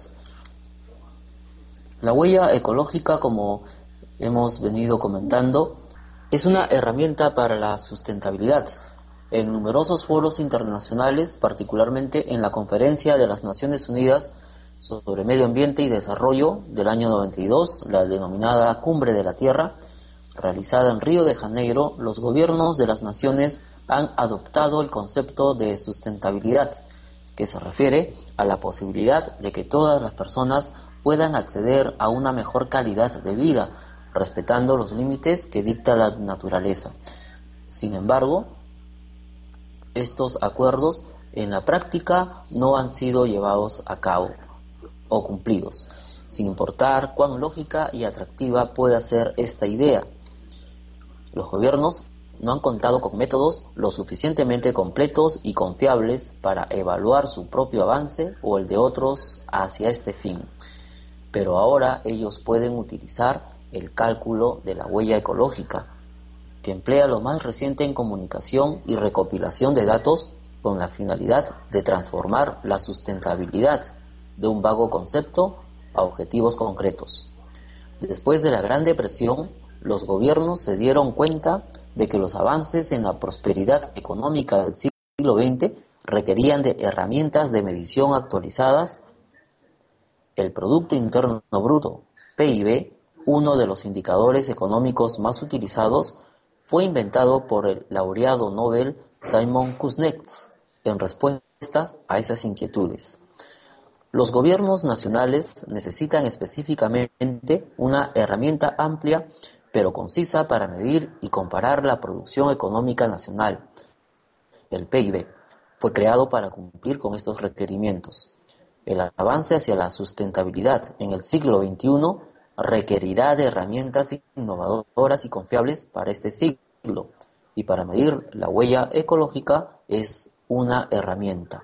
La huella ecológica, como hemos venido comentando, es una herramienta para la sustentabilidad. En numerosos foros internacionales, particularmente en la Conferencia de las Naciones Unidas sobre Medio Ambiente y Desarrollo del año 92, la denominada Cumbre de la Tierra, realizada en Río de Janeiro, los gobiernos de las naciones han adoptado el concepto de sustentabilidad, que se refiere a la posibilidad de que todas las personas puedan acceder a una mejor calidad de vida, respetando los límites que dicta la naturaleza. Sin embargo, estos acuerdos en la práctica no han sido llevados a cabo o cumplidos, sin importar cuán lógica y atractiva pueda ser esta idea. Los gobiernos no han contado con métodos lo suficientemente completos y confiables para evaluar su propio avance o el de otros hacia este fin. Pero ahora ellos pueden utilizar el cálculo de la huella ecológica, que emplea lo más reciente en comunicación y recopilación de datos con la finalidad de transformar la sustentabilidad de un vago concepto a objetivos concretos. Después de la Gran Depresión, los gobiernos se dieron cuenta de que los avances en la prosperidad económica del siglo XX requerían de herramientas de medición actualizadas. El Producto Interno Bruto, PIB, uno de los indicadores económicos más utilizados, fue inventado por el laureado Nobel Simon Kuznets en respuesta a esas inquietudes. Los gobiernos nacionales necesitan específicamente una herramienta amplia pero concisa para medir y comparar la producción económica nacional, el PIB, fue creado para cumplir con estos requerimientos. El avance hacia la sustentabilidad en el siglo XXI requerirá de herramientas innovadoras y confiables para este siglo, y para medir la huella ecológica es una herramienta.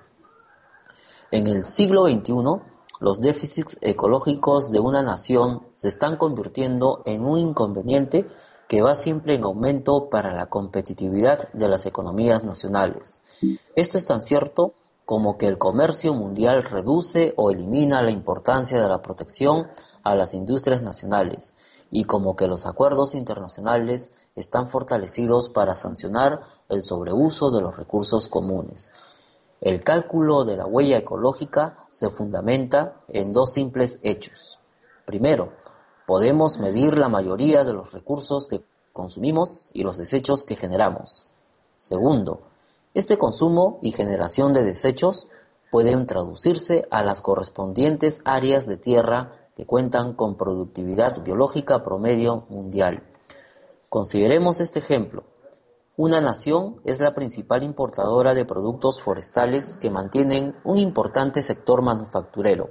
En el siglo XXI, los déficits ecológicos de una nación se están convirtiendo en un inconveniente que va siempre en aumento para la competitividad de las economías nacionales. Esto es tan cierto como que el comercio mundial reduce o elimina la importancia de la protección a las industrias nacionales, y como que los acuerdos internacionales están fortalecidos para sancionar el sobreuso de los recursos comunes. El cálculo de la huella ecológica se fundamenta en dos simples hechos. Primero, podemos medir la mayoría de los recursos que consumimos y los desechos que generamos. Segundo, este consumo y generación de desechos pueden traducirse a las correspondientes áreas de tierra que cuentan con productividad biológica promedio mundial. Consideremos este ejemplo. Una nación es la principal importadora de productos forestales que mantienen un importante sector manufacturero.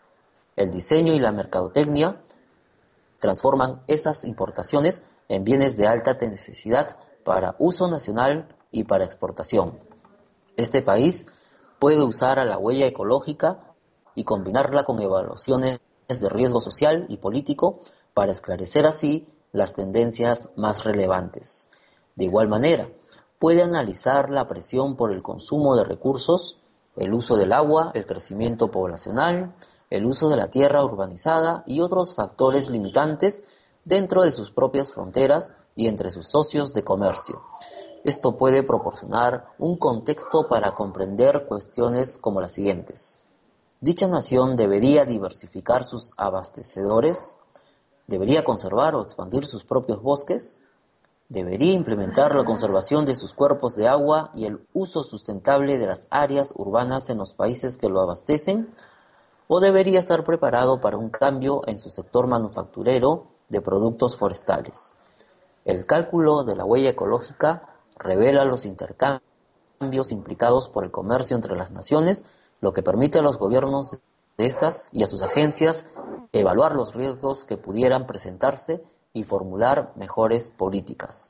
El diseño y la mercadotecnia transforman esas importaciones en bienes de alta necesidad para uso nacional y para exportación. Este país puede usar a la huella ecológica y combinarla con evaluaciones de riesgo social y político para esclarecer así las tendencias más relevantes. De igual manera, puede analizar la presión por el consumo de recursos, el uso del agua, el crecimiento poblacional, el uso de la tierra urbanizada y otros factores limitantes dentro de sus propias fronteras y entre sus socios de comercio. Esto puede proporcionar un contexto para comprender cuestiones como las siguientes. ¿Dicha nación debería diversificar sus abastecedores? ¿Debería conservar o expandir sus propios bosques? ¿Debería implementar la conservación de sus cuerpos de agua y el uso sustentable de las áreas urbanas en los países que lo abastecen? ¿O debería estar preparado para un cambio en su sector manufacturero de productos forestales? El cálculo de la huella ecológica revela los intercambios implicados por el comercio entre las naciones, lo que permite a los gobiernos de estas y a sus agencias evaluar los riesgos que pudieran presentarse y formular mejores políticas.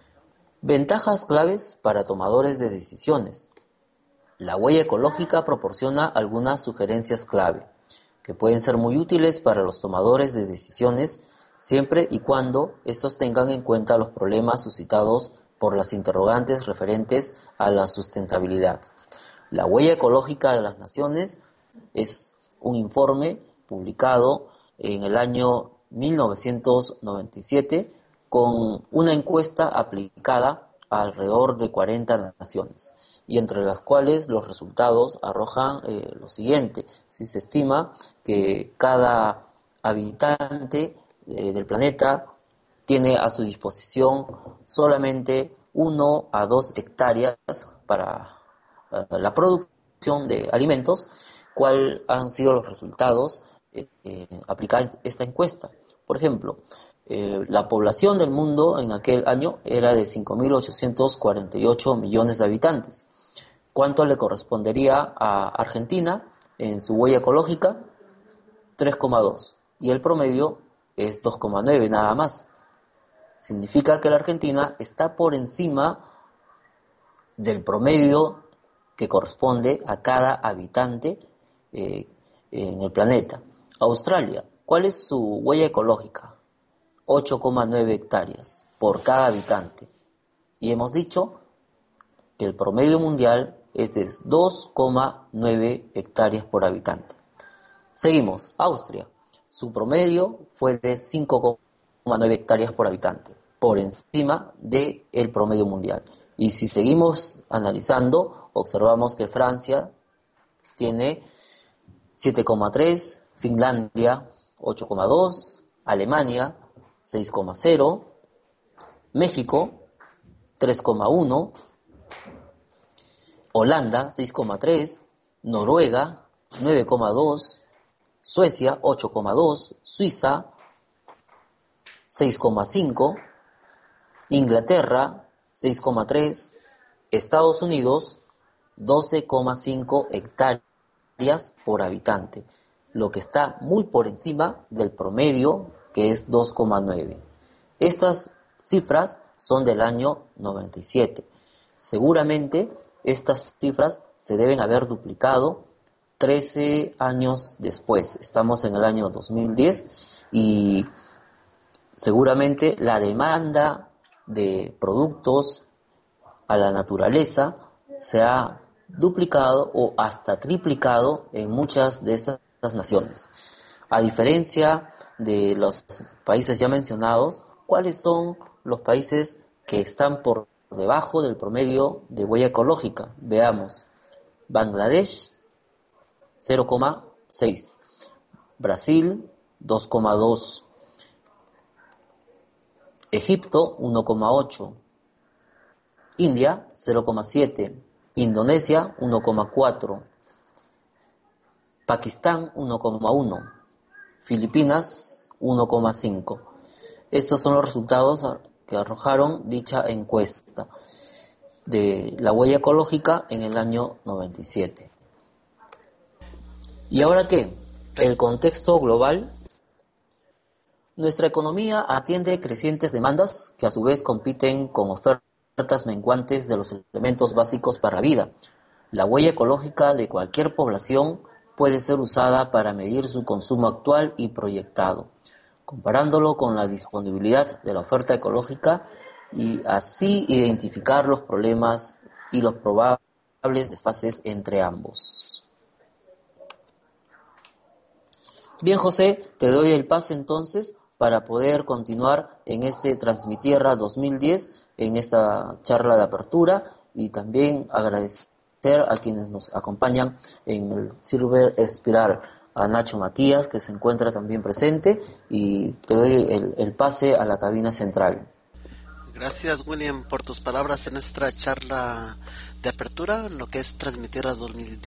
Ventajas claves para tomadores de decisiones. La huella ecológica proporciona algunas sugerencias clave, que pueden ser muy útiles para los tomadores de decisiones siempre y cuando estos tengan en cuenta los problemas suscitados por las interrogantes referentes a la sustentabilidad. La huella ecológica de las naciones es un informe publicado en el año 1997 con una encuesta aplicada a alrededor de 40 naciones, y entre las cuales los resultados arrojan lo siguiente. Si se estima que cada habitante del planeta tiene a su disposición solamente 1 a 2 hectáreas para la producción de alimentos, ¿cuáles han sido los resultados aplicados a esta encuesta? Por ejemplo, la población del mundo en aquel año era de 5.848 millones de habitantes. ¿Cuánto le correspondería a Argentina en su huella ecológica? 3,2. Y el promedio es 2,9 nada más. Significa que la Argentina está por encima del promedio que corresponde a cada habitante en el planeta. Australia, ¿cuál es su huella ecológica? 8,9 hectáreas por cada habitante. Y hemos dicho que el promedio mundial es de 2,9 hectáreas por habitante. Seguimos, Austria. Su promedio fue de 5,9 hectáreas por habitante, por encima del promedio mundial. Y si seguimos analizando, observamos que Francia tiene 7,3, Finlandia 8,2, Alemania 6,0, México 3,1, Holanda 6,3, Noruega 9,2, Suecia 8,2, Suiza 6,5, Inglaterra 6,3, Estados Unidos 12,5 hectáreas por habitante, lo que está muy por encima del promedio, que es 2,9. Estas cifras son del año 97. Seguramente estas cifras se deben haber duplicado 13 años después. Estamos en el año 2010 y seguramente la demanda de productos a la naturaleza se ha duplicado o hasta triplicado en muchas de estas naciones. A diferencia de los países ya mencionados, ¿cuáles son los países que están por debajo del promedio de huella ecológica? Veamos. Bangladesh, 0,6. Brasil, 2,2. Egipto, 1,8. India, 0,7. Indonesia, 1,4. Pakistán, 1,1. Filipinas, 1,5. Estos son los resultados que arrojaron dicha encuesta de la huella ecológica en el año 97. ¿Y ahora qué? El contexto global. Nuestra economía atiende crecientes demandas que a su vez compiten con ofertas menguantes de los elementos básicos para la vida. La huella ecológica de cualquier población puede ser usada para medir su consumo actual y proyectado, comparándolo con la disponibilidad de la oferta ecológica y así identificar los problemas y los probables desfases entre ambos. Bien, José, te doy el pase entonces para poder continuar en este Transmitierra 2010, en esta charla de apertura, y también agradecer a quienes nos acompañan en el Silver Espiral, a Nacho Matías, que se encuentra también presente, y te doy el pase a la cabina central. Gracias, William, por tus palabras en nuestra charla de apertura, lo que es Transmitierra 2010.